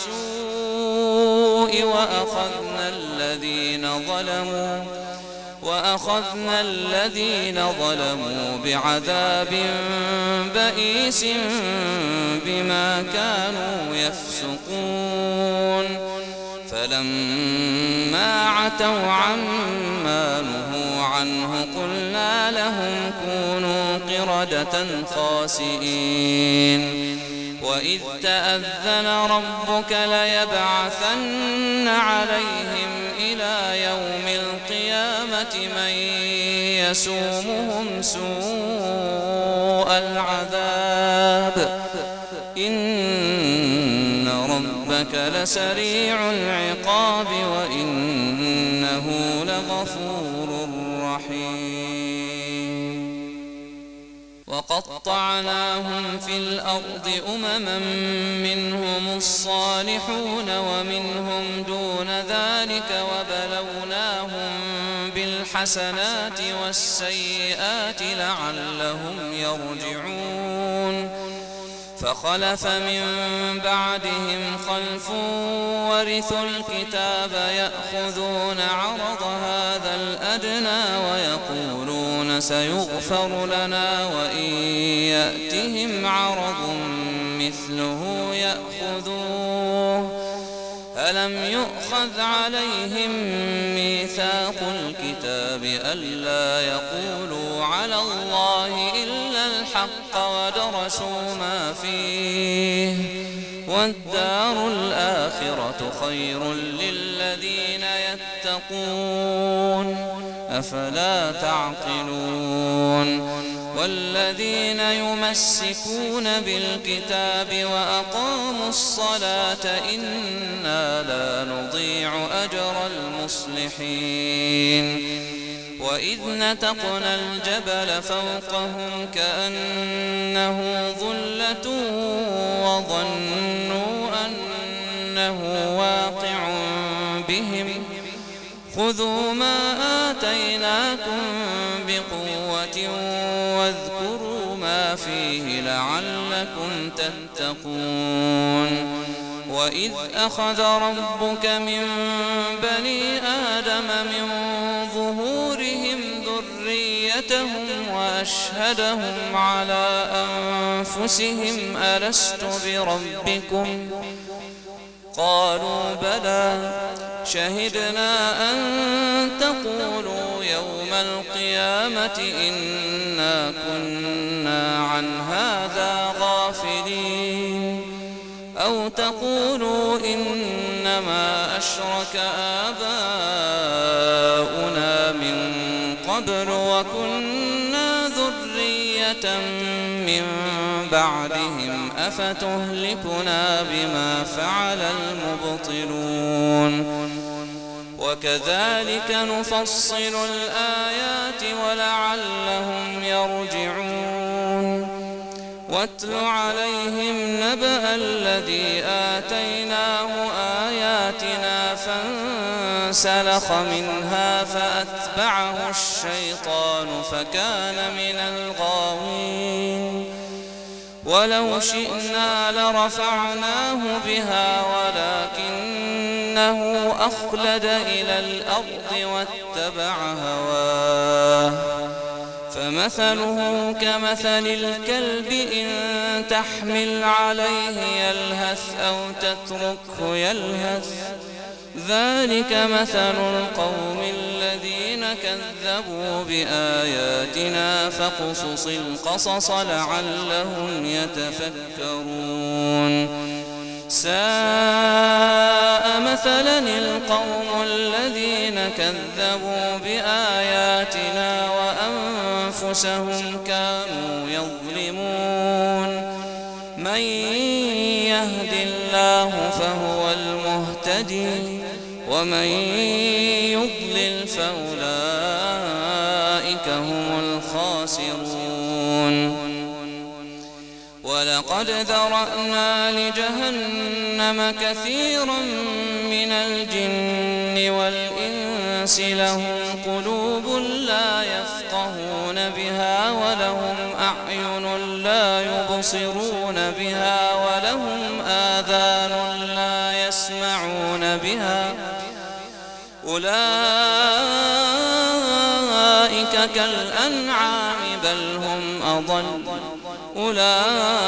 Speaker 1: السوء وأخذنا الذين ظلموا وأخذنا الذين ظلموا بعذاب بئيس بما كانوا يفسقون. فلما عتوا عما نهوا عنه قلنا لهم كونوا قردة خاسئين وإذ تأذن ربك ليبعثن عليهم إلى يوم القيامة من يسومهم سوء العذاب إن ربك لسريع العقاب وإنه لغفور رحيم وقطعناهم في الأرض أمما منهم الصالحون ومنهم دون ذلك وبلوناهم بالحسنات والسيئات لعلهم يرجعون فخلف من بعدهم خلف ورثوا الكتاب يأخذون عرض هذا الأدنى ويقولون سيغفر لنا وإن يأتهم عرض مثله يأخذوه ألم يؤخذ عليهم ميثاق الكتاب ألا يقولوا على الله إلا الحق ودرسوا ما فيه والدار الآخرة خير للذين يتقون أفلا تعقلون والذين يمسكون بالكتاب وأقاموا الصلاة إنا لا نضيع أجر المصلحين وإذ نتقنا الجبل فوقهم كأنه ظلة وظنوا أنه واقع بهم خذوا ما آتيناكم بقوة واذكروا ما فيه لعلكم تتقون وإذ أخذ ربك من بني آدم من ظهورهم ذريتهم وأشهدهم على أنفسهم ألست بربكم قالوا بلى شهدنا أن تقولوا يوم القيامة إنا كنا عن هذا غافلين أو تقولوا إنما أشرك آباؤنا من قبل وكنا ذرية من بعدهم أفتهلكنا بما فعل المبطلون وكذلك نفصل الآيات ولعلهم يرجعون واتل عليهم نبأ الذي آتيناه آياتنا فانسلخ منها فأتبعه الشيطان فكان من الغاوين ولو شئنا لرفعناه بها ولكنه أخلد إلى الأرض واتبع هواه فمثله كمثل الكلب إن تحمل عليه يلهث أو تتركه يلهث ذلك مثل القوم الذين كذبوا بآياتنا فاقصص القصص لعلهم يتفكرون ساء مثلا القوم الذين كذبوا بآياتنا وأنفسهم كانوا يظلمون من يهد الله فهو المهتدي ومن يضلل فأولئك هم الخاسرون ولقد ذرأنا لجهنم كثيرا من الجن والإنس لهم قلوب لا يفقهون بها ولهم أعين لا يبصرون بها ولهم آذان لا يسمعون بها أولئك كالأنعام بل هم أضل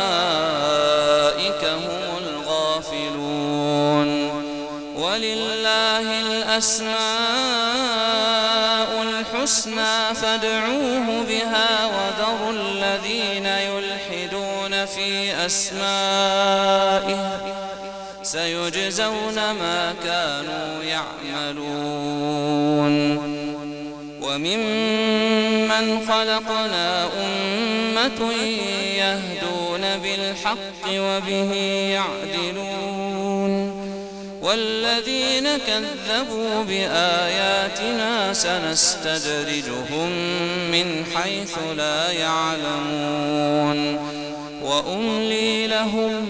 Speaker 1: أولئك هم الغافلون ولله الأسماء الحسنى فادعوه بها وذروا الذين يلحدون في أسمائه سيجزون ما كانوا يعملون. وممن خلقنا أمة يهدون بالحق وبه يعدلون والذين كذبوا بآياتنا سنستدرجهم من حيث لا يعلمون وأملي لهم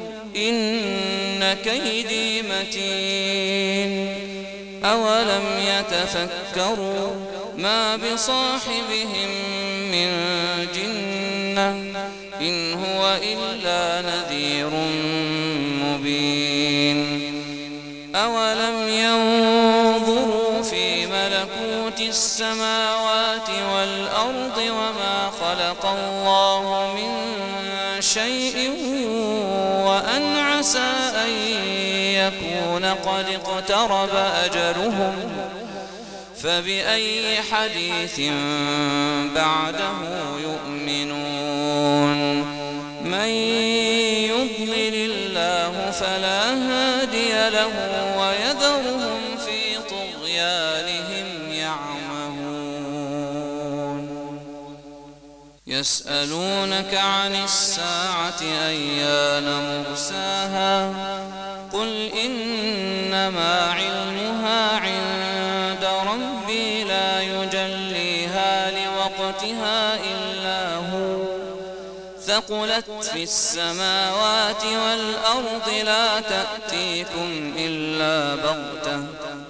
Speaker 1: إن كيدي متين. أولم يتفكروا ما بصاحبهم من جنة إن هو إلا نذير مبين. أولم ينظروا في ملكوت السماوات والأرض وما خلق الله من شيء وأن عسى أن يكون قد اقترب أجلهم فبأي حديث بعده يؤمنون. من يضلل الله فلا هادي له ويذرهم في طغيانهم يعمهون. يسألونك عن الساعة أيان مرساها قل إنما علمها عند ربي لا يجليها لوقتها إلا هو ثقلت في السماوات والأرض لا تأتيكم إلا بغتة.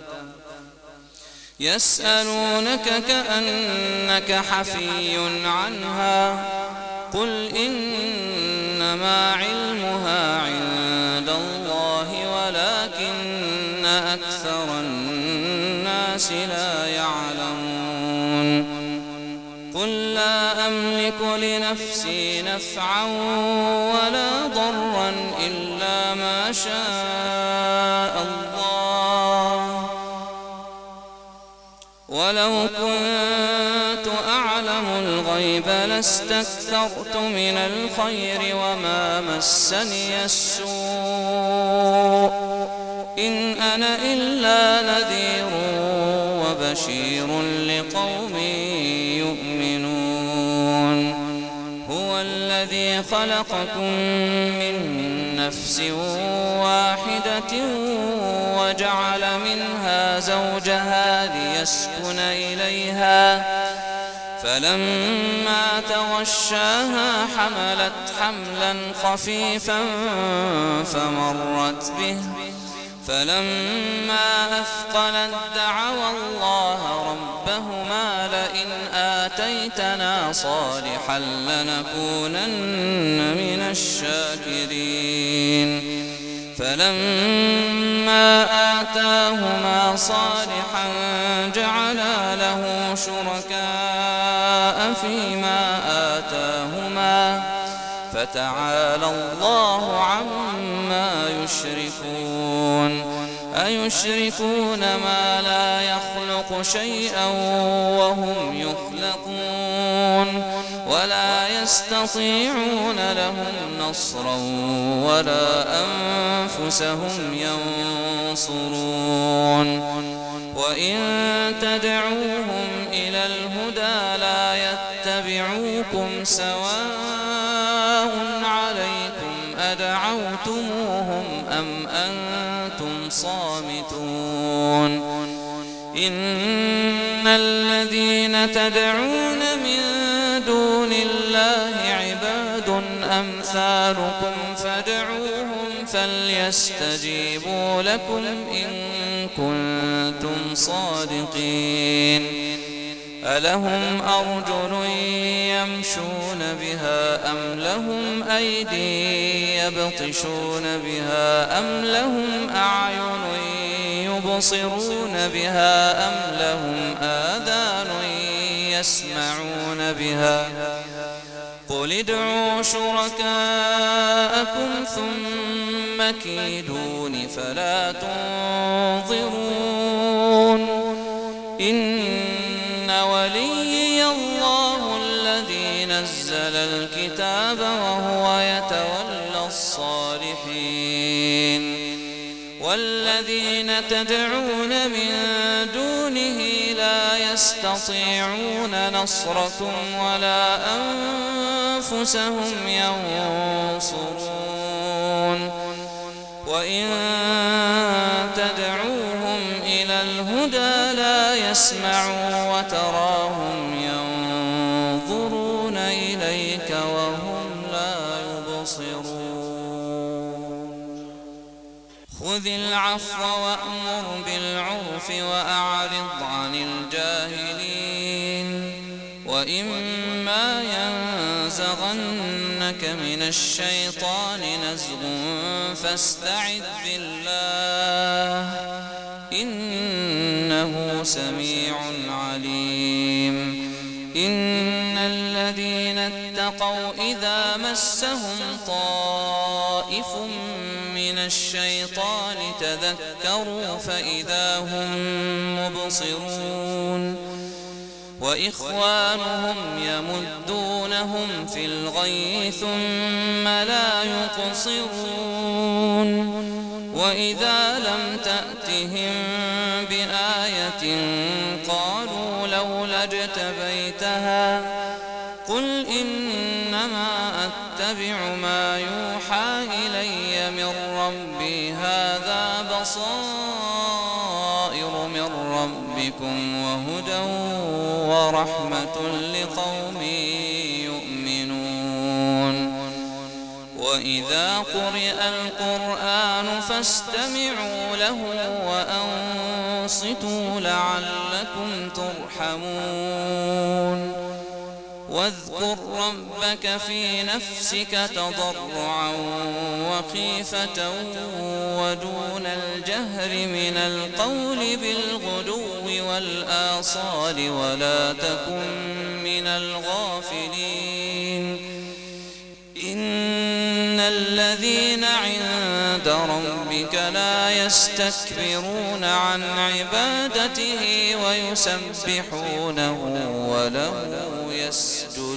Speaker 1: يسألونك كأنك حفي عنها قل إنما علمها عند الله ولكن أكثر الناس لا يعلمون. قل لا أملك لنفسي نفعا ولا ضرا إلا ما شاء الله ولو كنت أعلم الغيب لاستكثرت من الخير وما مسني السوء إن أنا إلا نذير وبشير لقوم يؤمنون. هو الذي خلقكم من نفس واحدة وجعل منها زوجها ليسكن إليها فلما تغشاها حملت حملا خفيفا فمرت به فلما أثقلت دعوا الله ربهما لئن آتيتنا صالحا لنكونن من الشاكرين. فلما آتاهما صالحا جعلا له شركاء فيما آتاهما فتعالى الله عما يشركون. أيشركون ما لا يخلق شيئا وهم يخلقون ولا يستطيعون لهم نصرا ولا أنفسهم ينصرون. وإن تدعوهم إلى الهدى لا يتبعوكم سواء عليكم أدعوتموهم أم أنتم صامتون. إن الذين تدعون من دون الله عباد أمثالكم فادعوهم فليستجيبوا لكم إن كنتم صادقين. ألهم أرجل يمشون بها أم لهم أيدي يبطشون بها أم لهم أعين يبصرون بها أم لهم آذان يسمعون بها قل ادعوا شركاءكم ثم مكيدون فلا تنظرون إن وليي الله الذي نزل الكتاب وهو يتولى الصالحين والذين تدعون من دونه لا يستطيعون نصركم ولا أنفسهم ينصرون وإن تدعوهم إلى الهدى لا يسمعوا وتراهم ينظرون إليك وهم لا يبصرون خذ العفو وأمر بالعرف وأعرض عن الجاهلين وإما ينزغنك من الشيطان نزغ فاستعذ بالله إنه سميع عليم إن الذين اتقوا إذا مسهم طائف من الشيطان تذكروا فإذا هم مبصرون وإخوانهم يمدونهم في الغي ثم لا يقصرون وإذا لم تأتهم بآية قالوا لولا اجتبيتها قل إنما أتبع ما يوحى إلي من ربي هذا بصائر من ربكم وهدى ورحمة لقوم يؤمنون وإذا قرئ القرآن فاستمعوا له وأنصتوا لعلكم ترحمون واذكر ربك في نفسك تضرعا وخيفة ودون الجهر من القول بالغدو والآصال ولا تكن من الغافلين إن الذين عند ربك لا يستكبرون عن عبادته ويسبحونه وله يسجدون